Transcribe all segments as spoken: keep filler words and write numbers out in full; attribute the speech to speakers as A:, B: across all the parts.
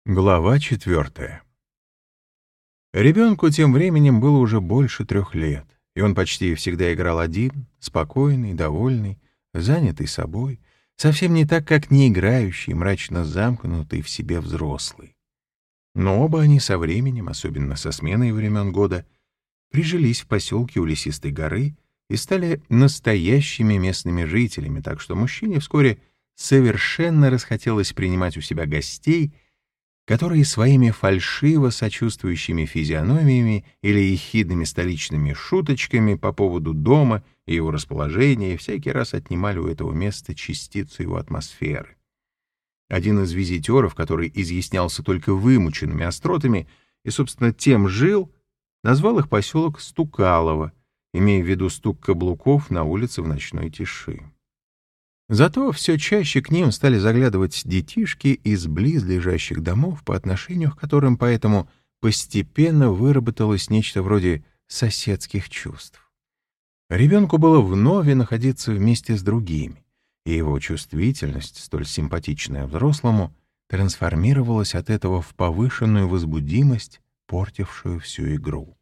A: Глава четвертая. Ребенку тем временем было уже больше трех лет, и он почти всегда играл один, спокойный, довольный, занятый собой, совсем не так, как не играющий, мрачно замкнутый в себе взрослый. Но оба они со временем, особенно со сменой времен года, прижились в поселке у Лесистой горы и стали настоящими местными жителями, так что мужчине вскоре совершенно расхотелось принимать у себя гостей, которые своими фальшиво сочувствующими физиономиями или ехидными столичными шуточками по поводу дома и его расположения всякий раз отнимали у этого места частицу его атмосферы. Один из визитеров, который изъяснялся только вымученными остротами и, собственно, тем жил, назвал их поселок Стукалово, имея в виду стук каблуков на улице в ночной тиши. Зато все чаще к ним стали заглядывать детишки из близлежащих домов, по отношению к которым поэтому постепенно выработалось нечто вроде соседских чувств. Ребенку было вновь находиться вместе с другими, и его чувствительность, столь симпатичная взрослому, трансформировалась от этого в повышенную возбудимость, портившую всю игру.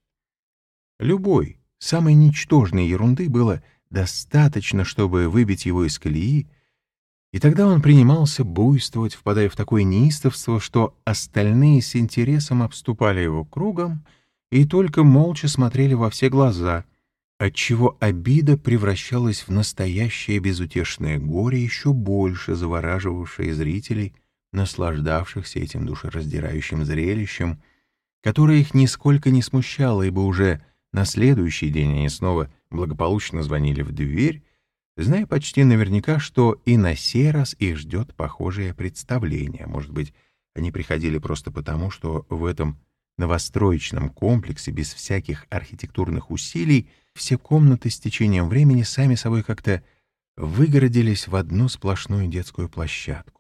A: Любой, самой ничтожной ерунды было достаточно, чтобы выбить его из колеи, и тогда он принимался буйствовать, впадая в такое неистовство, что остальные с интересом обступали его кругом и только молча смотрели во все глаза, отчего обида превращалась в настоящее безутешное горе, еще больше завораживавшее зрителей, наслаждавшихся этим душераздирающим зрелищем, которое их нисколько не смущало, ибо уже на следующий день они снова благополучно звонили в дверь, зная почти наверняка, что и на сей раз их ждет похожее представление. Может быть, они приходили просто потому, что в этом новостроечном комплексе без всяких архитектурных усилий все комнаты с течением времени сами собой как-то выгородились в одну сплошную детскую площадку.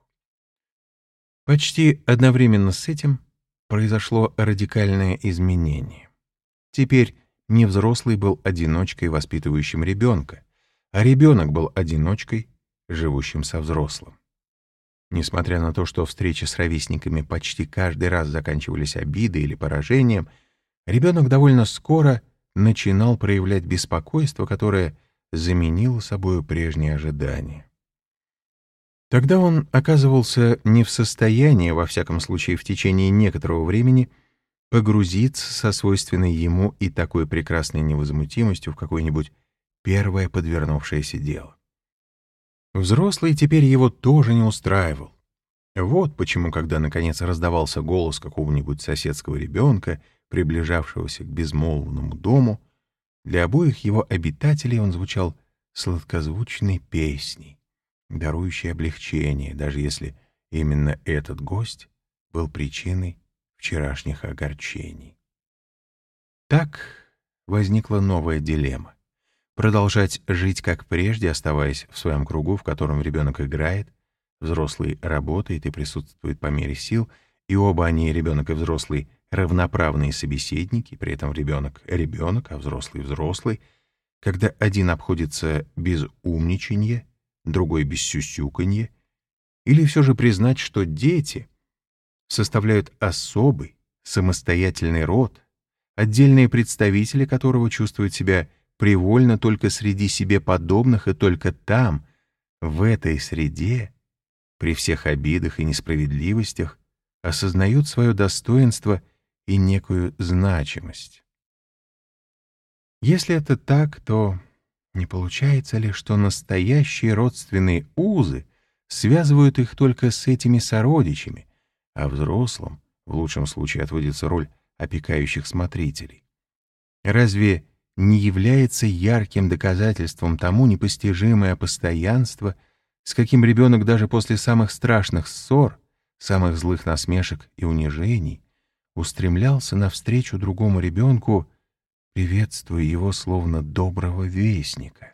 A: Почти одновременно с этим произошло радикальное изменение. Теперь не взрослый был одиночкой, воспитывающим ребенка, а ребенок был одиночкой, живущим со взрослым. Несмотря на то, что встречи с ровесниками почти каждый раз заканчивались обидой или поражением, ребенок довольно скоро начинал проявлять беспокойство, которое заменило собою прежние ожидания. Тогда он оказывался не в состоянии, во всяком случае в течение некоторого времени, погрузиться со свойственной ему и такой прекрасной невозмутимостью в какое-нибудь первое подвернувшееся дело. Взрослый теперь его тоже не устраивал. Вот почему, когда наконец раздавался голос какого-нибудь соседского ребенка, приближавшегося к безмолвному дому, для обоих его обитателей он звучал сладкозвучной песней, дарующей облегчение, даже если именно этот гость был причиной вчерашних огорчений. Так возникла новая дилемма. Продолжать жить как прежде, оставаясь в своем кругу, в котором ребенок играет, взрослый работает и присутствует по мере сил, и оба они, ребенок и взрослый, равноправные собеседники, при этом ребенок — ребенок, а взрослый — взрослый, когда один обходится без умничанья, другой — без сюсюканья, или все же признать, что дети составляют особый, самостоятельный род, отдельные представители которого чувствуют себя привольно только среди себе подобных, и только там, в этой среде, при всех обидах и несправедливостях, осознают свое достоинство и некую значимость. Если это так, то не получается ли, что настоящие родственные узы связывают их только с этими сородичами, а взрослым в лучшем случае отводится роль опекающих смотрителей? Разве не является ярким доказательством тому непостижимое постоянство, с каким ребенок даже после самых страшных ссор, самых злых насмешек и унижений устремлялся навстречу другому ребенку, приветствуя его словно доброго вестника?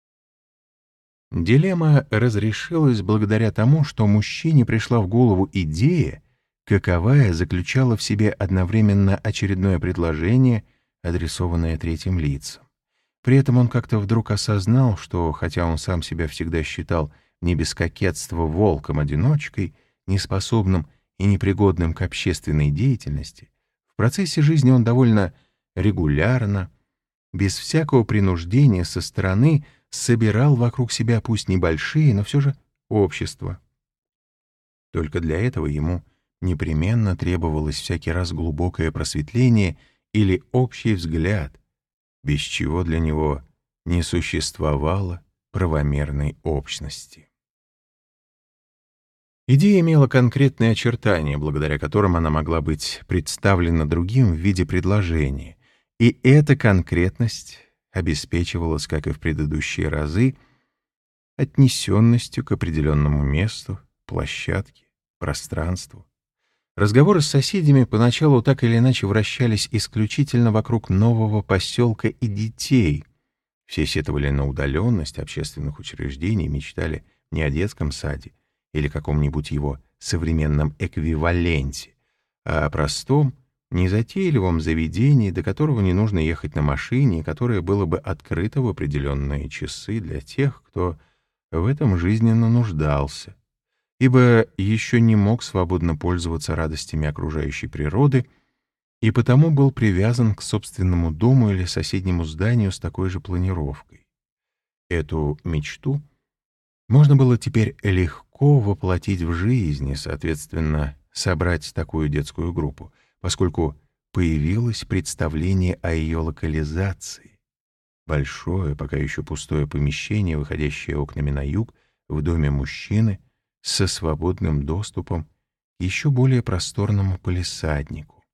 A: Дилемма разрешилась благодаря тому, что мужчине пришла в голову идея, каковая заключала в себе одновременно очередное предложение, адресованное третьим лицам. При этом он как-то вдруг осознал, что, хотя он сам себя всегда считал не без кокетства волком-одиночкой, неспособным и непригодным к общественной деятельности, в процессе жизни он довольно регулярно, без всякого принуждения со стороны, собирал вокруг себя пусть небольшие, но все же общества. Только для этого ему непременно требовалось всякий раз глубокое просветление или общий взгляд, без чего для него не существовало правомерной общности. Идея имела конкретные очертания, благодаря которым она могла быть представлена другим в виде предложения, и эта конкретность обеспечивалась, как и в предыдущие разы, отнесенностью к определенному месту, площадке, пространству. Разговоры с соседями поначалу так или иначе вращались исключительно вокруг нового поселка и детей. Все сетовали на удаленность общественных учреждений, мечтали не о детском саде или каком-нибудь его современном эквиваленте, а о простом, незатейливом заведении, до которого не нужно ехать на машине, и которое было бы открыто в определенные часы для тех, кто в этом жизненно нуждался, ибо еще не мог свободно пользоваться радостями окружающей природы и потому был привязан к собственному дому или соседнему зданию с такой же планировкой. Эту мечту можно было теперь легко воплотить в жизнь и, соответственно, собрать такую детскую группу, поскольку появилось представление о ее локализации. Большое, пока еще пустое помещение, выходящее окнами на юг, в доме мужчины, со свободным доступом к еще более просторному палисаднику.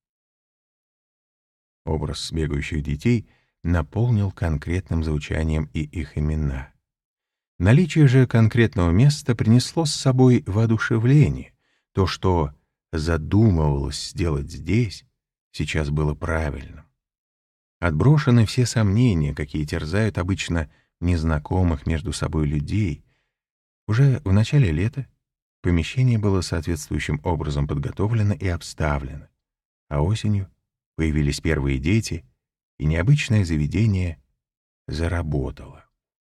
A: Образ бегающих детей наполнил конкретным звучанием и их имена. Наличие же конкретного места принесло с собой воодушевление. То, что задумывалось сделать здесь, сейчас было правильным. Отброшены все сомнения, какие терзают обычно незнакомых между собой людей. Уже в начале лета помещение было соответствующим образом подготовлено и обставлено, а осенью появились первые дети, и необычное заведение заработало.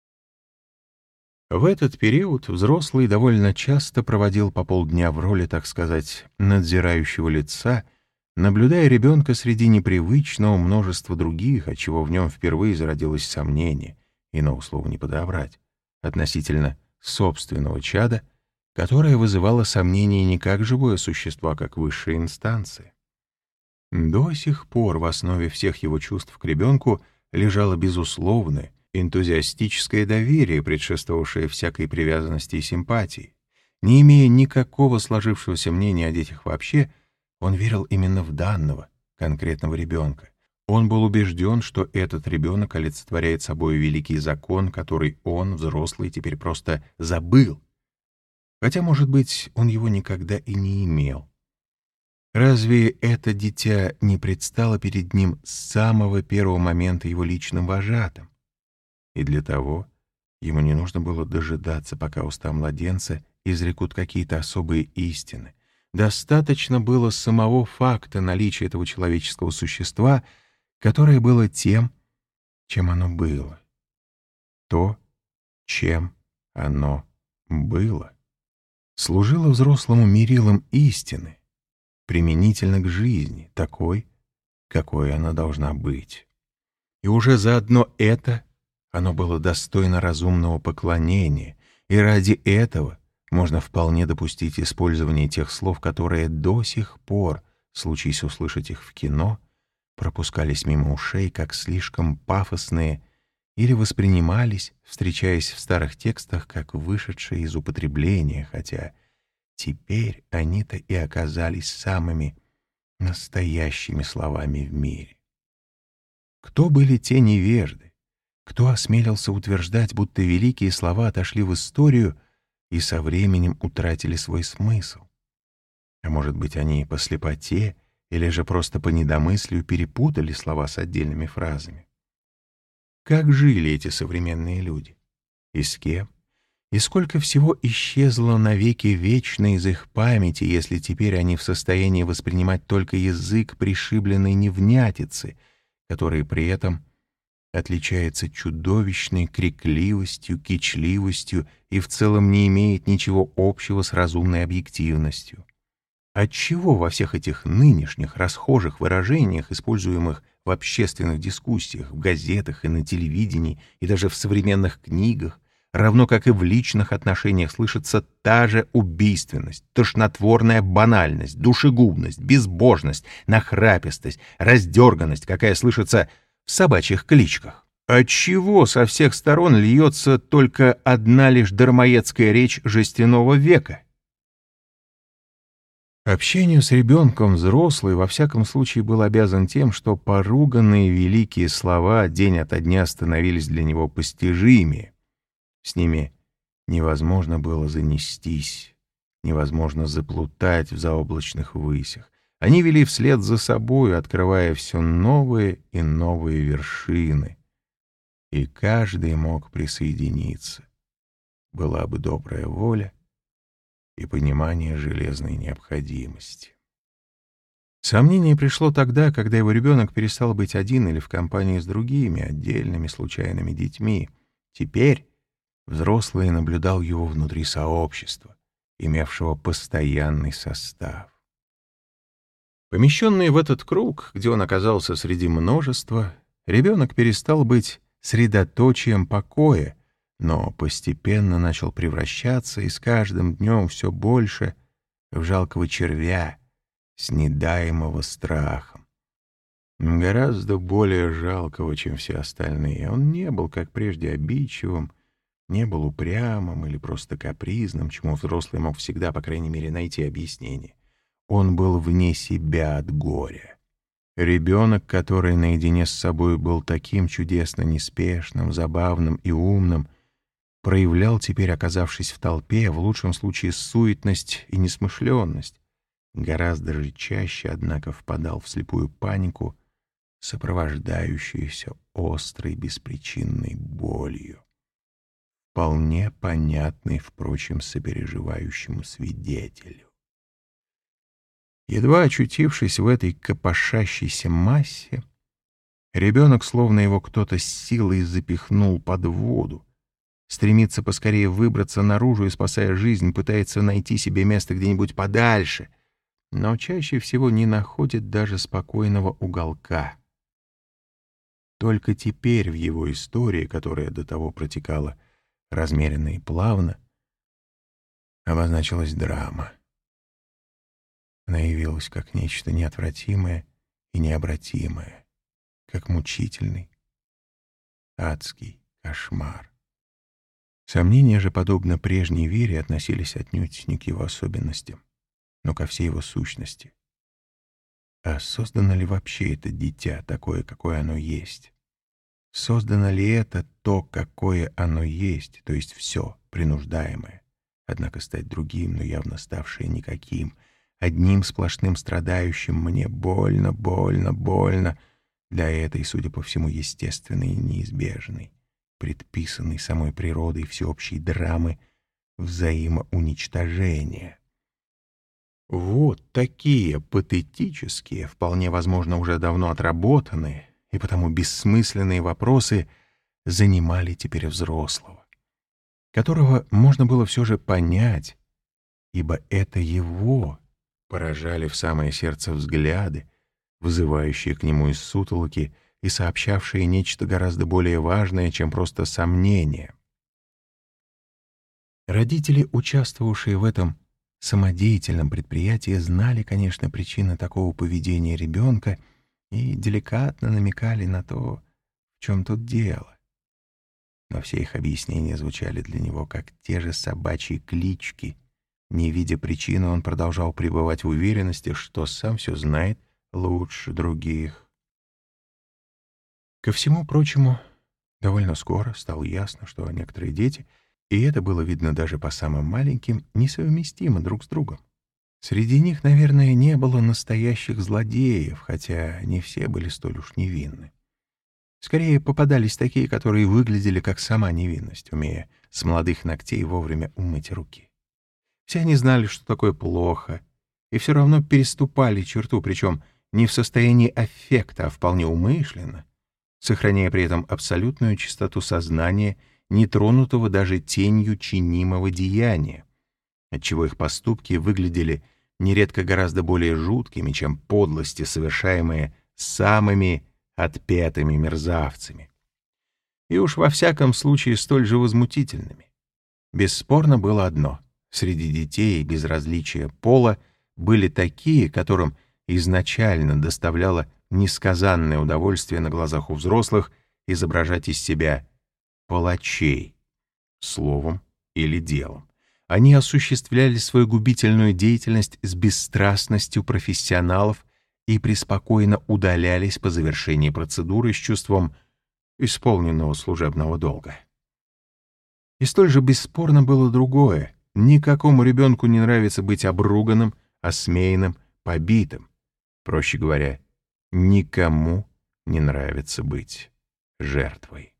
A: В этот период взрослый довольно часто проводил по полдня в роли, так сказать, надзирающего лица, наблюдая ребенка среди непривычного множества других, отчего в нем впервые зародилось сомнение, иного слова не подобрать, относительно собственного чада, которое вызывало сомнения не как живое существо, а как высшая инстанция. До сих пор в основе всех его чувств к ребенку лежало безусловное, энтузиастическое доверие, предшествовавшее всякой привязанности и симпатии. Не имея никакого сложившегося мнения о детях вообще, он верил именно в данного, конкретного ребенка. Он был убежден, что этот ребенок олицетворяет собой великий закон, который он, взрослый, теперь просто забыл. Хотя, может быть, он его никогда и не имел. Разве это дитя не предстало перед ним с самого первого момента его личным вожатым? И для того ему не нужно было дожидаться, пока уста младенца изрекут какие-то особые истины. Достаточно было самого факта наличия этого человеческого существа, которое было тем, чем оно было. То, чем оно было, служило взрослому мерилом истины, применительно к жизни, такой, какой она должна быть. И уже заодно это оно было достойно разумного поклонения, и ради этого можно вполне допустить использование тех слов, которые до сих пор, случись услышать их в кино, пропускались мимо ушей как слишком пафосные или воспринимались, встречаясь в старых текстах, как вышедшие из употребления, хотя теперь они-то и оказались самыми настоящими словами в мире. Кто были те невежды? Кто осмелился утверждать, будто великие слова отошли в историю и со временем утратили свой смысл? А может быть, они по слепоте или же просто по недомыслию перепутали слова с отдельными фразами? Как жили эти современные люди? И с кем? И сколько всего исчезло навеки вечно из их памяти, если теперь они в состоянии воспринимать только язык пришибленной невнятицы, который при этом отличается чудовищной крикливостью, кичливостью и в целом не имеет ничего общего с разумной объективностью. Отчего во всех этих нынешних расхожих выражениях, используемых в общественных дискуссиях, в газетах и на телевидении, и даже в современных книгах, равно как и в личных отношениях, слышится та же убийственность, тошнотворная банальность, душегубность, безбожность, нахрапистость, раздерганность, какая слышится в собачьих кличках? Отчего со всех сторон льется только одна лишь дармоедская речь жестяного века? Общению с ребенком взрослый во всяком случае был обязан тем, что поруганные великие слова день ото дня становились для него постижимее. С ними невозможно было занестись, невозможно заплутать в заоблачных высях. Они вели вслед за собой, открывая все новые и новые вершины. И каждый мог присоединиться. Была бы добрая воля и понимание железной необходимости. Сомнение пришло тогда, когда его ребенок перестал быть один или в компании с другими, отдельными случайными детьми. Теперь взрослый наблюдал его внутри сообщества, имевшего постоянный состав. Помещенный в этот круг, где он оказался среди множества, ребенок перестал быть средоточием покоя, но постепенно начал превращаться и с каждым днем все больше в жалкого червя, снедаемого страхом. Гораздо более жалкого, чем все остальные. Он не был, как прежде, обидчивым, не был упрямым или просто капризным, чему взрослый мог всегда, по крайней мере, найти объяснение. Он был вне себя от горя. Ребенок, который наедине с собой был таким чудесно неспешным, забавным и умным, проявлял теперь, оказавшись в толпе, в лучшем случае суетность и несмышленность, гораздо же чаще, однако, впадал в слепую панику, сопровождающуюся острой беспричинной болью, вполне понятной, впрочем, сопереживающему свидетелю. Едва очутившись в этой копошащейся массе, ребенок, словно его кто-то с силой запихнул под воду, стремится поскорее выбраться наружу и, спасая жизнь, пытается найти себе место где-нибудь подальше, но чаще всего не находит даже спокойного уголка. Только теперь в его истории, которая до того протекала размеренно и плавно, обозначилась драма. Она явилась как нечто неотвратимое и необратимое, как мучительный, адский кошмар. Сомнения же, подобно прежней вере, относились отнюдь не к его особенностям, но ко всей его сущности. А создано ли вообще это дитя, такое, какое оно есть? Создано ли это то, какое оно есть, то есть все, принуждаемое, однако стать другим, но явно ставшее никаким, одним сплошным страдающим «мне больно, больно, больно», для этой, судя по всему, естественной и неизбежной, предписанной самой природой всеобщей драмы взаимоуничтожения. Вот такие патетические, вполне возможно, уже давно отработанные и потому бессмысленные вопросы занимали теперь взрослого, которого можно было все же понять, ибо это его поражали в самое сердце взгляды, вызывающие к нему из сутолоки и сообщавшие нечто гораздо более важное, чем просто сомнение. Родители, участвовавшие в этом самодеятельном предприятии, знали, конечно, причины такого поведения ребенка и деликатно намекали на то, в чем тут дело. Но все их объяснения звучали для него как те же собачьи клички. Не видя причины, он продолжал пребывать в уверенности, что сам все знает лучше других. Ко всему прочему, довольно скоро стало ясно, что некоторые дети, и это было видно даже по самым маленьким, несовместимы друг с другом. Среди них, наверное, не было настоящих злодеев, хотя не все были столь уж невинны. Скорее, попадались такие, которые выглядели как сама невинность, умея с молодых ногтей вовремя умыть руки. Все они знали, что такое плохо, и все равно переступали черту, причем не в состоянии аффекта, а вполне умышленно, сохраняя при этом абсолютную чистоту сознания, не тронутого даже тенью чинимого деяния, отчего их поступки выглядели нередко гораздо более жуткими, чем подлости, совершаемые самыми отпетыми мерзавцами. И уж во всяком случае столь же возмутительными. Бесспорно было одно: среди детей без различия пола были такие, которым изначально доставляло несказанное удовольствие на глазах у взрослых изображать из себя палачей, словом или делом. Они осуществляли свою губительную деятельность с бесстрастностью профессионалов и преспокойно удалялись по завершении процедуры с чувством исполненного служебного долга. И столь же бесспорно было другое: никакому ребенку не нравится быть обруганным, осмеянным, побитым. Проще говоря, никому не нравится быть жертвой.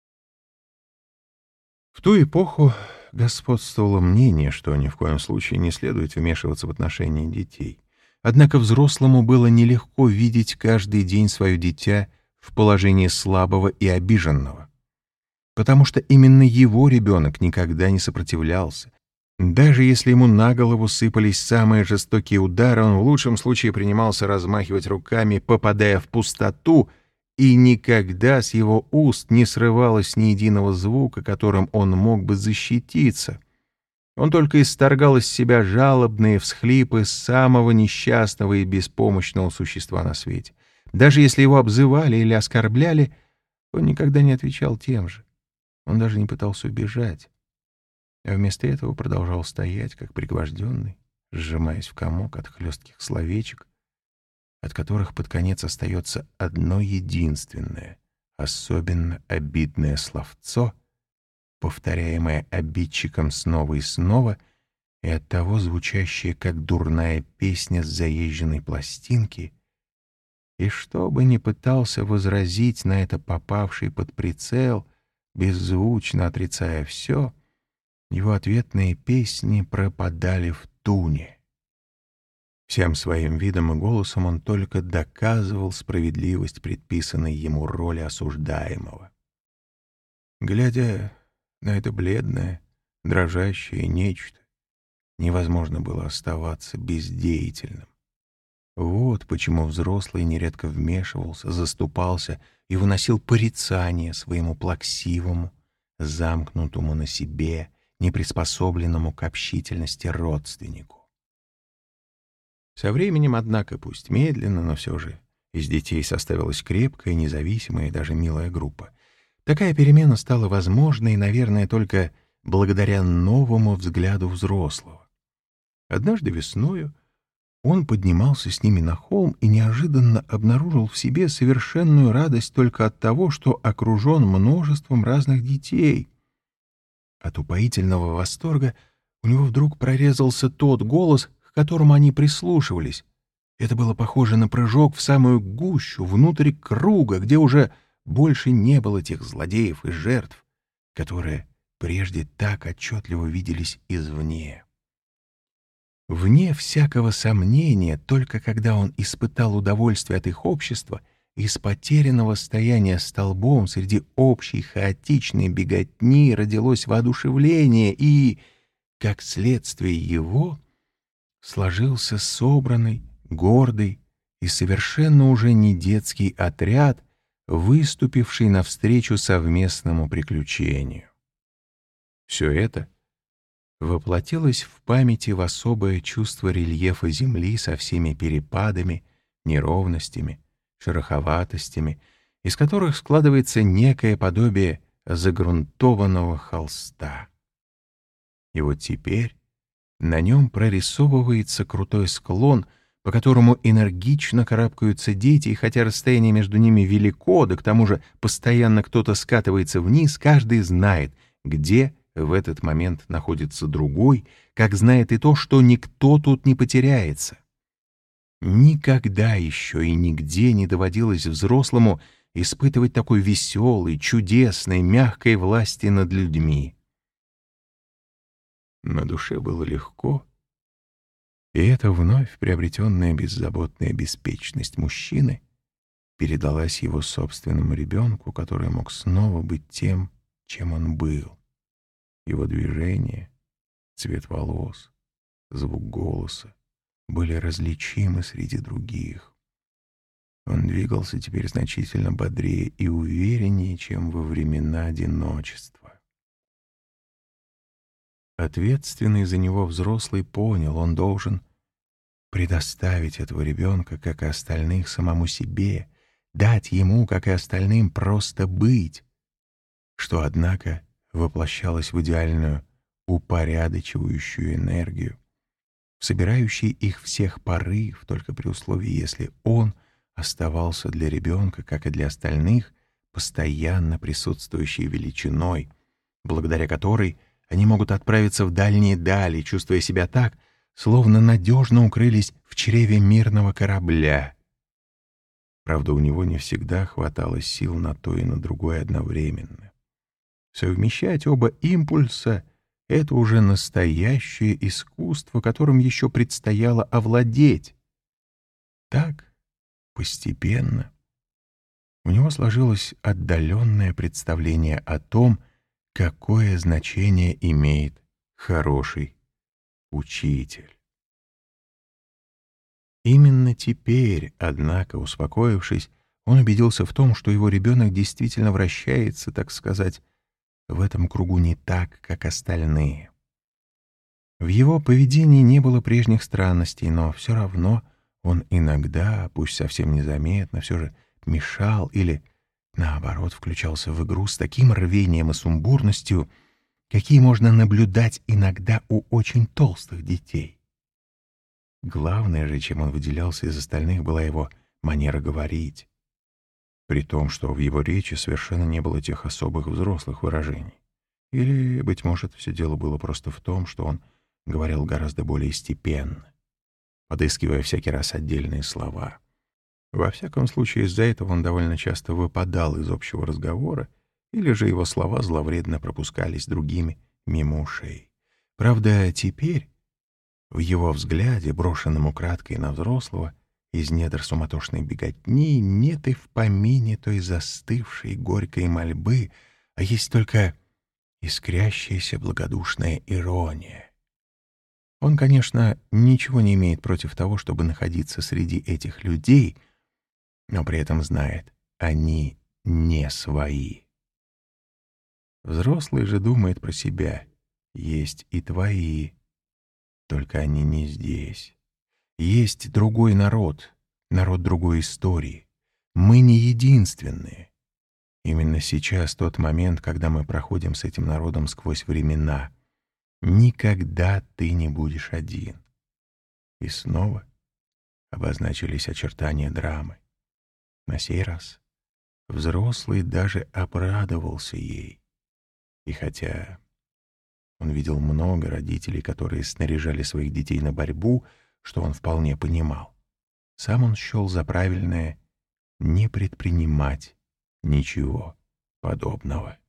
A: В ту эпоху господствовало мнение, что ни в коем случае не следует вмешиваться в отношения детей. Однако взрослому было нелегко видеть каждый день свое дитя в положении слабого и обиженного, потому что именно его ребенок никогда не сопротивлялся. Даже если ему на голову сыпались самые жестокие удары, он в лучшем случае принимался размахивать руками, попадая в пустоту, и никогда с его уст не срывалось ни единого звука, которым он мог бы защититься. Он только исторгал из себя жалобные всхлипы самого несчастного и беспомощного существа на свете. Даже если его обзывали или оскорбляли, он никогда не отвечал тем же. Он даже не пытался убежать, а вместо этого продолжал стоять, как пригвожденный, сжимаясь в комок от хлестких словечек, от которых под конец остается одно единственное, особенно обидное словцо, повторяемое обидчиком снова и снова, и оттого звучащее, как дурная песня с заезженной пластинки. И что бы ни пытался возразить на это попавший под прицел, беззвучно отрицая все, его ответные песни пропадали в туне. Всем своим видом и голосом он только доказывал справедливость предписанной ему роли осуждаемого. Глядя на это бледное, дрожащее нечто, невозможно было оставаться бездеятельным. Вот почему взрослый нередко вмешивался, заступался и выносил порицание своему плаксивому, замкнутому на себе, неприспособленному к общительности родственнику. Со временем, однако, пусть медленно, но все же, из детей составилась крепкая, независимая и даже милая группа. Такая перемена стала возможной, наверное, только благодаря новому взгляду взрослого. Однажды весною он поднимался с ними на холм и неожиданно обнаружил в себе совершенную радость только от того, что окружен множеством разных детей. От упоительного восторга у него вдруг прорезался тот голос, к которому они прислушивались. Это было похоже на прыжок в самую гущу, внутрь круга, где уже больше не было тех злодеев и жертв, которые прежде так отчетливо виделись извне. Вне всякого сомнения, только когда он испытал удовольствие от их общества, из потерянного стояния столбом среди общей хаотичной беготни родилось воодушевление, и, как следствие его, сложился собранный, гордый и совершенно уже не детский отряд, выступивший навстречу совместному приключению. Все это воплотилось в памяти в особое чувство рельефа земли со всеми перепадами, неровностями, шероховатостями, из которых складывается некое подобие загрунтованного холста. И вот теперь на нем прорисовывается крутой склон, по которому энергично карабкаются дети, и хотя расстояние между ними велико, да к тому же постоянно кто-то скатывается вниз, каждый знает, где в этот момент находится другой, как знает и то, что никто тут не потеряется. Никогда еще и нигде не доводилось взрослому испытывать такой веселой, чудесной, мягкой власти над людьми. На душе было легко, и эта вновь приобретенная беззаботная беспечность мужчины передалась его собственному ребенку, который мог снова быть тем, чем он был. Его движение, цвет волос, звук голоса, были различимы среди других. Он двигался теперь значительно бодрее и увереннее, чем во времена одиночества. Ответственный за него взрослый понял, он должен предоставить этого ребенка, как и остальных, самому себе, дать ему, как и остальным, просто быть, что, однако, воплощалось в идеальную упорядочивающую энергию, собирающий их всех порыв, только при условии, если он оставался для ребенка, как и для остальных, постоянно присутствующей величиной, благодаря которой они могут отправиться в дальние дали, чувствуя себя так, словно надежно укрылись в чреве мирного корабля. Правда, у него не всегда хватало сил на то и на другое одновременно. Совмещать оба импульса — это уже настоящее искусство, которым еще предстояло овладеть. Так, постепенно, у него сложилось отдаленное представление о том, какое значение имеет хороший учитель. Именно теперь, однако, успокоившись, он убедился в том, что его ребенок действительно вращается, так сказать, в этом кругу не так, как остальные. В его поведении не было прежних странностей, но все равно он иногда, пусть совсем незаметно, все же мешал или, наоборот, включался в игру с таким рвением и сумбурностью, какие можно наблюдать иногда у очень толстых детей. Главное же, чем он выделялся из остальных, была его манера говорить, при том, что в его речи совершенно не было тех особых взрослых выражений. Или, быть может, все дело было просто в том, что он говорил гораздо более степенно, подыскивая всякий раз отдельные слова. Во всяком случае, из-за этого он довольно часто выпадал из общего разговора, или же его слова зловредно пропускались другими мимо ушей. Правда, теперь в его взгляде, брошенном украдкой на взрослого, из недр суматошной беготни нет и в помине той застывшей горькой мольбы, а есть только искрящаяся благодушная ирония. Он, конечно, ничего не имеет против того, чтобы находиться среди этих людей, но при этом знает, они не свои. Взрослый же думает про себя: есть и твои, только они не здесь. Есть другой народ, народ другой истории. Мы не единственные. Именно сейчас тот момент, когда мы проходим с этим народом сквозь времена. Никогда ты не будешь один. И снова обозначились очертания драмы. На сей раз взрослый даже обрадовался ей. И хотя он видел много родителей, которые снаряжали своих детей на борьбу, что он вполне понимал, сам он счел за правильное не предпринимать ничего подобного.